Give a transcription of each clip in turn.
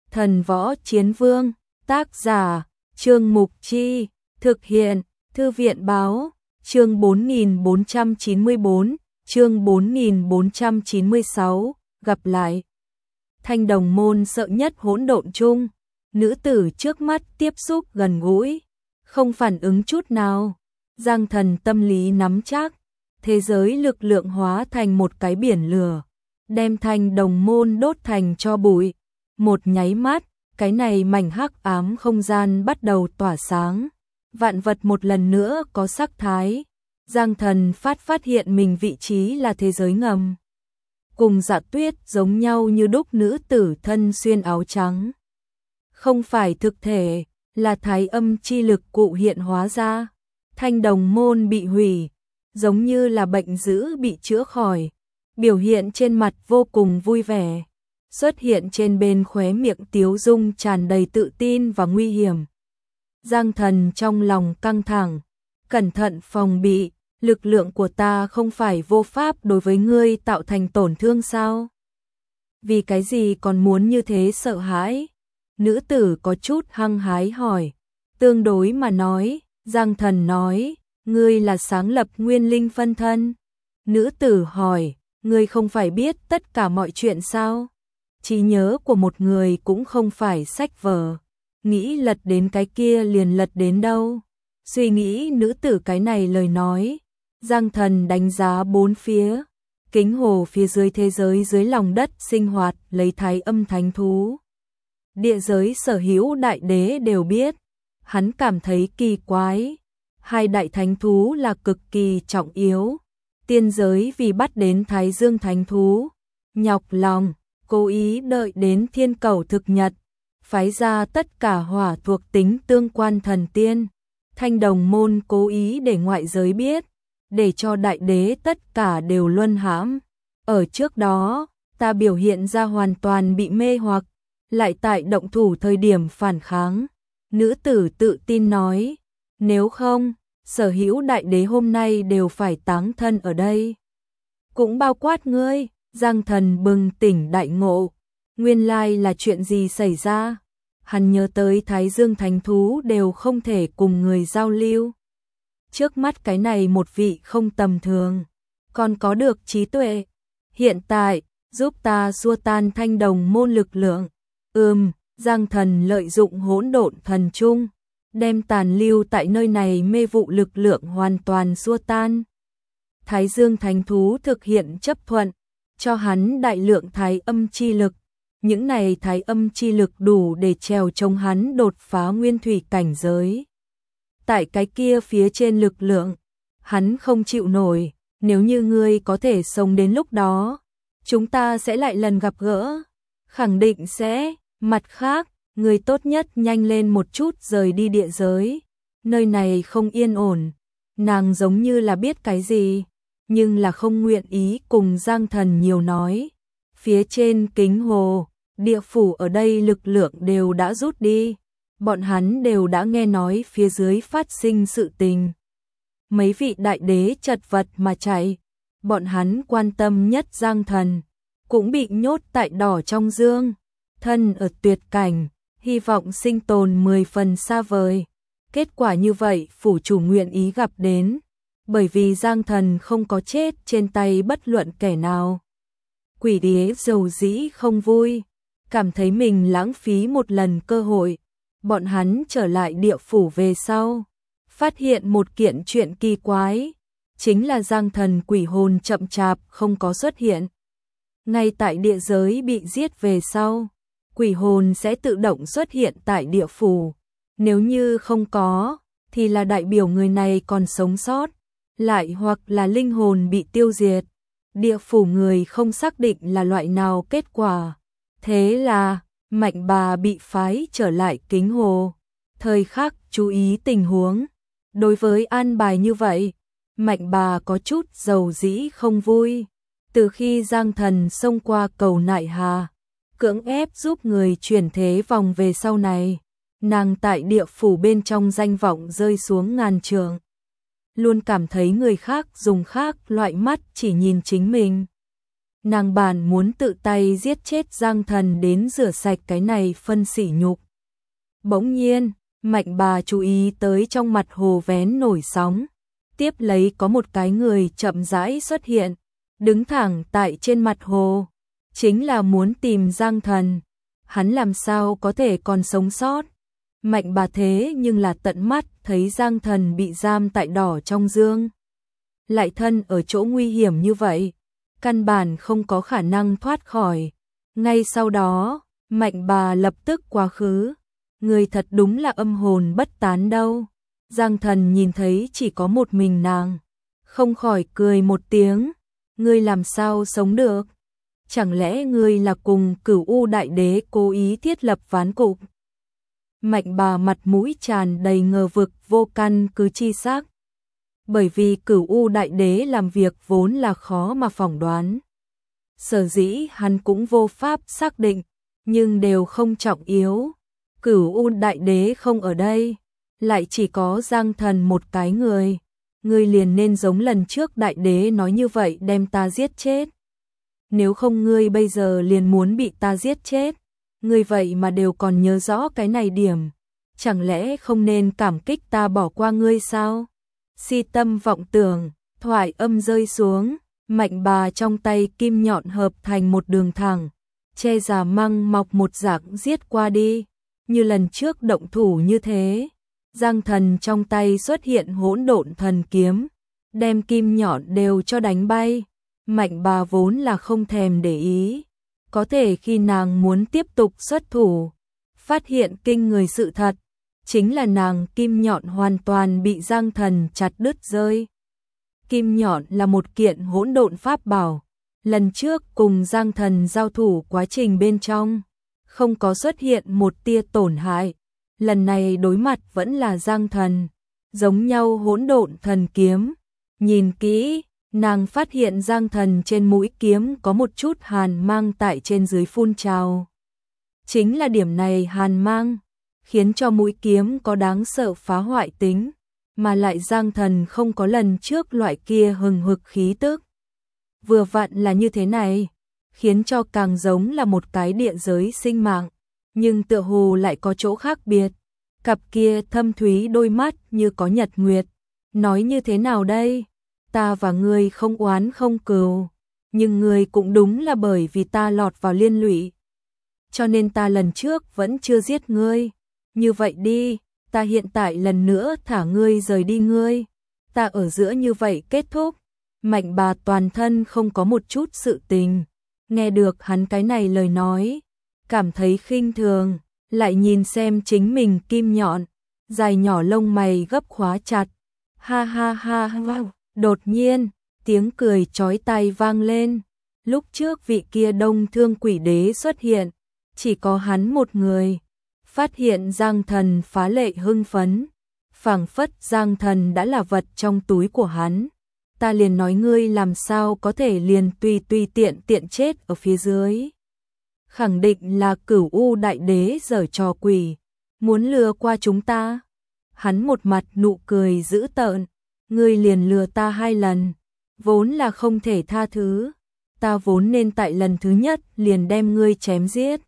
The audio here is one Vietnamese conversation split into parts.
Thần Võ Chiến Vương, tác giả, Trương Mục Chi, thực hiện, Thư viện Báo, chương 4494, chương 4496, gặp lại. Thanh đồng môn sợ nhất hỗn độn chung, nữ tử trước mắt tiếp xúc gần gũi, không phản ứng chút nào. Giang Thần tâm lý nắm chắc, thế giới lực lượng hóa thành một cái biển lửa, đem thanh đồng môn đốt thành tro bụi. Một nháy mắt, cái này mảnh hắc ám không gian bắt đầu tỏa sáng, vạn vật một lần nữa có sắc thái. Giang Thần phát hiện mình vị trí là thế giới ngầm. Cùng Dạ Tuyết giống nhau như đúc, nữ tử thân xuyên áo trắng. Không phải thực thể, là thái âm chi lực cụ hiện hóa ra. Thanh đồng môn bị hủy, giống như là bệnh dữ bị chữa khỏi, biểu hiện trên mặt vô cùng vui vẻ. Xuất hiện trên bên khóe miệng tiếu dung tràn đầy tự tin và nguy hiểm. Giang Thần trong lòng căng thẳng, cẩn thận phòng bị, lực lượng của ta không phải vô pháp đối với ngươi tạo thành tổn thương sao? Vì cái gì còn muốn như thế sợ hãi? Nữ tử có chút hăng hái hỏi. Tương đối mà nói, Giang Thần nói, ngươi là sáng lập nguyên linh phân thân. Nữ tử hỏi, ngươi không phải biết tất cả mọi chuyện sao? Trí nhớ của một người cũng không phải sách vở, nghĩ lật đến cái kia liền lật đến đâu. Suy nghĩ nữ tử cái này lời nói, Giang Thần đánh giá bốn phía, kính hồ phía dưới thế giới dưới lòng đất sinh hoạt lấy thái âm thánh thú. Địa giới sở hữu đại đế đều biết, hắn cảm thấy kỳ quái, hai đại thánh thú là cực kỳ trọng yếu. Tiên giới vì bắt đến Thái Dương thánh thú, nhọc lòng, cố ý đợi đến thiên cầu thực nhật, phái ra tất cả hỏa thuộc tính tương quan thần tiên. Thanh đồng môn cố ý để ngoại giới biết, để cho đại đế tất cả đều luân hãm. Ở trước đó, ta biểu hiện ra hoàn toàn bị mê hoặc, lại tại động thủ thời điểm phản kháng. Nữ tử tự tin nói, nếu không, sở hữu đại đế hôm nay đều phải táng thân ở đây. Cũng bao quát ngươi. Giang Thần bừng tỉnh đại ngộ, nguyên lai là chuyện gì xảy ra? Hắn nhớ tới Thái Dương thánh thú đều không thể cùng người giao lưu. Trước mắt cái này một vị không tầm thường, còn có được trí tuệ. Hiện tại, giúp ta xua tan thanh đồng môn lực lượng. Giang Thần lợi dụng hỗn độn thần trung, đem tàn lưu tại nơi này mê vụ lực lượng hoàn toàn xua tan. Thái Dương thánh thú thực hiện chấp thuận, cho hắn đại lượng thái âm chi lực. Những này thái âm chi lực đủ để trèo chống hắn đột phá nguyên thủy cảnh giới. Tại cái kia phía trên lực lượng, hắn không chịu nổi. Nếu như ngươi có thể sống đến lúc đó, chúng ta sẽ lại lần gặp gỡ. Khẳng định sẽ. Mặt khác, ngươi tốt nhất nhanh lên một chút rời đi địa giới. Nơi này không yên ổn. Nàng giống như là biết cái gì, nhưng là không nguyện ý cùng Giang Thần nhiều nói. Phía trên kính hồ, địa phủ ở đây lực lượng đều đã rút đi. Bọn hắn đều đã nghe nói phía dưới phát sinh sự tình. Mấy vị đại đế chật vật mà chạy. Bọn hắn quan tâm nhất Giang Thần, cũng bị nhốt tại đỏ trong dương. Thân ở tuyệt cảnh, hy vọng sinh tồn 10 phần xa vời. Kết quả như vậy phủ chủ nguyện ý gặp đến. Bởi vì Giang Thần không có chết trên tay bất luận kẻ nào. Quỷ đế dầu dĩ không vui, cảm thấy mình lãng phí một lần cơ hội. Bọn hắn trở lại địa phủ về sau, phát hiện một kiện chuyện kỳ quái, chính là Giang Thần quỷ hồn chậm chạp không có xuất hiện. Ngay tại địa giới bị giết về sau, quỷ hồn sẽ tự động xuất hiện tại địa phủ. Nếu như không có, thì là đại biểu người này còn sống sót, lại hoặc là linh hồn bị tiêu diệt. Địa phủ người không xác định là loại nào kết quả. Thế là, Mạnh Bà bị phái trở lại kính hồ. Thời khắc chú ý tình huống. Đối với an bài như vậy, Mạnh Bà có chút dầu dĩ không vui. Từ khi Giang Thần xông qua cầu Nại Hà, cưỡng ép giúp người chuyển thế vòng về sau này, nàng tại địa phủ bên trong danh vọng rơi xuống ngàn trượng. Luôn cảm thấy người khác dùng khác loại mắt chỉ nhìn chính mình. Nàng bản muốn tự tay giết chết Giang Thần đến rửa sạch cái này phân sỉ nhục. Bỗng nhiên, Mạnh Bà chú ý tới trong mặt hồ vén nổi sóng. Tiếp lấy có một cái người chậm rãi xuất hiện, đứng thẳng tại trên mặt hồ. Chính là muốn tìm Giang Thần. Hắn làm sao có thể còn sống sót? Mạnh Bà thế nhưng là tận mắt thấy Giang Thần bị giam tại đỏ trong dương. Lại thân ở chỗ nguy hiểm như vậy, căn bản không có khả năng thoát khỏi. Ngay sau đó, Mạnh Bà lập tức quá khứ. Người thật đúng là âm hồn bất tán đâu. Giang Thần nhìn thấy chỉ có một mình nàng, không khỏi cười một tiếng. Ngươi làm sao sống được? Chẳng lẽ ngươi là cùng Cửu U Đại Đế cố ý thiết lập ván cục? Mạnh Bà mặt mũi tràn đầy ngờ vực vô căn cứ chi xác. Bởi vì Cửu U Đại Đế làm việc vốn là khó mà phỏng đoán. Sở dĩ hắn cũng vô pháp xác định, nhưng đều không trọng yếu. Cửu U Đại Đế không ở đây, lại chỉ có Giang Thần một cái người. Ngươi liền nên giống lần trước Đại Đế nói như vậy đem ta giết chết. Nếu không ngươi bây giờ liền muốn bị ta giết chết. Ngươi vậy mà đều còn nhớ rõ cái này điểm. Chẳng lẽ không nên cảm kích ta bỏ qua ngươi sao? Si tâm vọng tưởng, thoại âm rơi xuống, Mạnh Bà trong tay kim nhọn hợp thành một đường thẳng, che già măng mọc một dạng giết qua đi. Như lần trước động thủ như thế, Giang Thần trong tay xuất hiện hỗn độn thần kiếm, đem kim nhọn đều cho đánh bay. Mạnh Bà vốn là không thèm để ý, có thể khi nàng muốn tiếp tục xuất thủ, phát hiện kinh người sự thật, chính là nàng kim nhọn hoàn toàn bị Giang Thần chặt đứt rơi. Kim nhọn là một kiện hỗn độn pháp bảo, lần trước cùng Giang Thần giao thủ quá trình bên trong, không có xuất hiện một tia tổn hại. Lần này đối mặt vẫn là Giang Thần, giống nhau hỗn độn thần kiếm. Nhìn kỹ, nàng phát hiện Giang Thần trên mũi kiếm có một chút hàn mang tại trên dưới phun trào. Chính là điểm này hàn mang, khiến cho mũi kiếm có đáng sợ phá hoại tính, mà lại Giang Thần không có lần trước loại kia hừng hực khí tức. Vừa vặn là như thế này, khiến cho càng giống là một cái địa giới sinh mạng, nhưng tựa hồ lại có chỗ khác biệt. Cặp kia thâm thúy đôi mắt như có nhật nguyệt, nói như thế nào đây? Ta và ngươi không oán không cừu, nhưng ngươi cũng đúng là bởi vì ta lọt vào liên lụy, cho nên ta lần trước vẫn chưa giết ngươi. Như vậy đi, ta hiện tại lần nữa thả ngươi rời đi ngươi. Ta ở giữa như vậy kết thúc. Mạnh Bà toàn thân không có một chút sự tình, nghe được hắn cái này lời nói, cảm thấy khinh thường, lại nhìn xem chính mình kim nhọn, dài nhỏ lông mày gấp khóa chặt. Ha ha ha ha. Đột nhiên, tiếng cười chói tai vang lên. Lúc trước vị kia Đông Thương Quỷ Đế xuất hiện, chỉ có hắn một người. Phát hiện Giang Thần phá lệ hưng phấn, phảng phất Giang Thần đã là vật trong túi của hắn. Ta liền nói ngươi làm sao có thể liền tùy tiện chết ở phía dưới. Khẳng định là Cửu U Đại Đế giở trò quỷ, muốn lừa qua chúng ta. Hắn một mặt nụ cười dữ tợn, ngươi liền lừa ta 2 lần, vốn là không thể tha thứ. Ta vốn nên tại lần thứ nhất liền đem ngươi chém giết.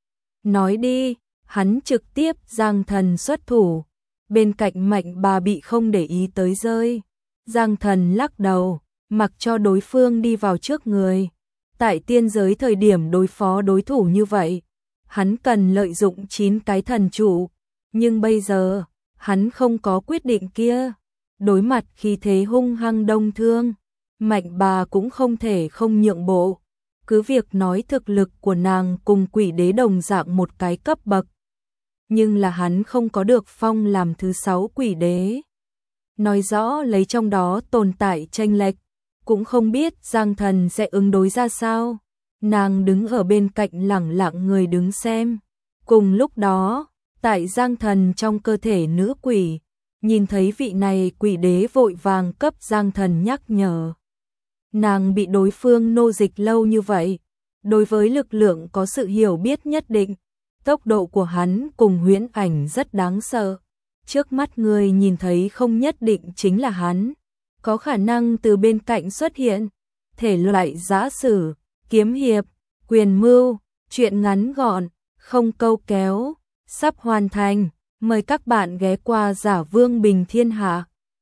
Nói đi, hắn trực tiếp Giang Thần xuất thủ, bên cạnh Mạnh Bà bị không để ý tới rơi. Giang Thần lắc đầu, mặc cho đối phương đi vào trước người. Tại tiên giới thời điểm đối phó đối thủ như vậy, hắn cần lợi dụng 9 cái thần trụ, nhưng bây giờ, hắn không có quyết định kia. Đối mặt khi thế hung hăng Đông Thương, Mạnh Bà cũng không thể không nhượng bộ. Cứ việc nói thực lực của nàng cùng Quỷ Đế đồng dạng một cái cấp bậc, nhưng là hắn không có được phong làm thứ 6 Quỷ Đế. Nói rõ lấy trong đó tồn tại chênh lệch, cũng không biết Giang Thần sẽ ứng đối ra sao. Nàng đứng ở bên cạnh lẳng lặng người đứng xem. Cùng lúc đó, tại Giang Thần trong cơ thể nữ quỷ, nhìn thấy vị này Quỷ Đế vội vàng cấp Giang Thần nhắc nhở. Nàng bị đối phương nô dịch lâu như vậy, đối với lực lượng có sự hiểu biết nhất định. Tốc độ của hắn cùng huyễn ảnh rất đáng sợ. Trước mắt người nhìn thấy không nhất định chính là hắn, có khả năng từ bên cạnh xuất hiện. Thể loại giã sử, kiếm hiệp, quyền mưu, truyện ngắn gọn, không câu kéo, sắp hoàn thành. Mời các bạn ghé qua Giả Vương Bình Thiên Hạ.